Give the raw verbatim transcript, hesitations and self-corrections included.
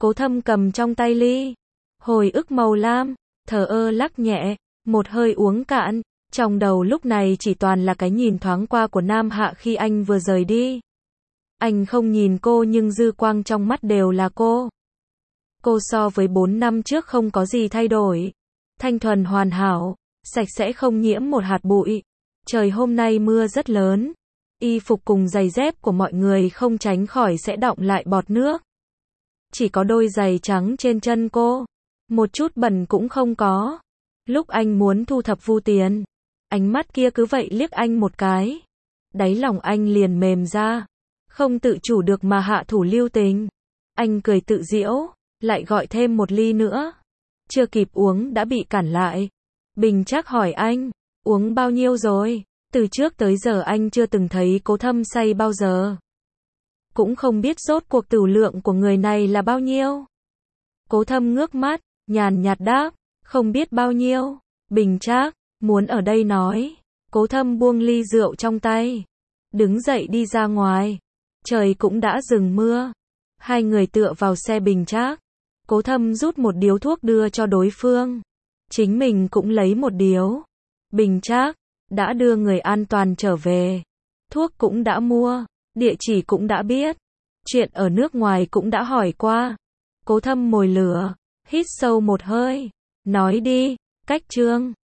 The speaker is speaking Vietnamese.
Cố Thâm cầm trong tay ly. Hồi ức màu lam, thờ ơ lắc nhẹ, một hơi uống cạn. Trong đầu lúc này chỉ toàn là cái nhìn thoáng qua của Nam Hạ khi anh vừa rời đi. Anh không nhìn cô nhưng dư quang trong mắt đều là cô. Cô so với bốn năm trước không có gì thay đổi. Thanh thuần hoàn hảo, sạch sẽ không nhiễm một hạt bụi. Trời hôm nay mưa rất lớn. Y phục cùng giày dép của mọi người không tránh khỏi sẽ đọng lại bọt nước. Chỉ có đôi giày trắng trên chân cô. Một chút bẩn cũng không có. Lúc anh muốn thu thập Vu Tiền, ánh mắt kia cứ vậy liếc anh một cái. Đáy lòng anh liền mềm ra. Không tự chủ được mà hạ thủ lưu tình. Anh cười tự giễu, lại gọi thêm một ly nữa. Chưa kịp uống đã bị cản lại. Bình Trác hỏi anh, uống bao nhiêu rồi? Từ trước tới giờ anh chưa từng thấy Cố Thâm say bao giờ. Cũng không biết rốt cuộc tửu lượng của người này là bao nhiêu. Cố Thâm ngước mắt, nhàn nhạt đáp, không biết bao nhiêu. Bình Trác muốn ở đây nói. Cố Thâm buông ly rượu trong tay, đứng dậy đi ra ngoài. Trời cũng đã dừng mưa. Hai người tựa vào xe Bình Trác. Cố Thâm rút một điếu thuốc đưa cho đối phương. Chính mình cũng lấy một điếu. Bình Trác đã đưa người an toàn trở về. Thuốc cũng đã mua. Địa chỉ cũng đã biết. Chuyện ở nước ngoài cũng đã hỏi qua. Cố Thâm mồi lửa. Hít sâu một hơi. Nói đi, Cách Trương.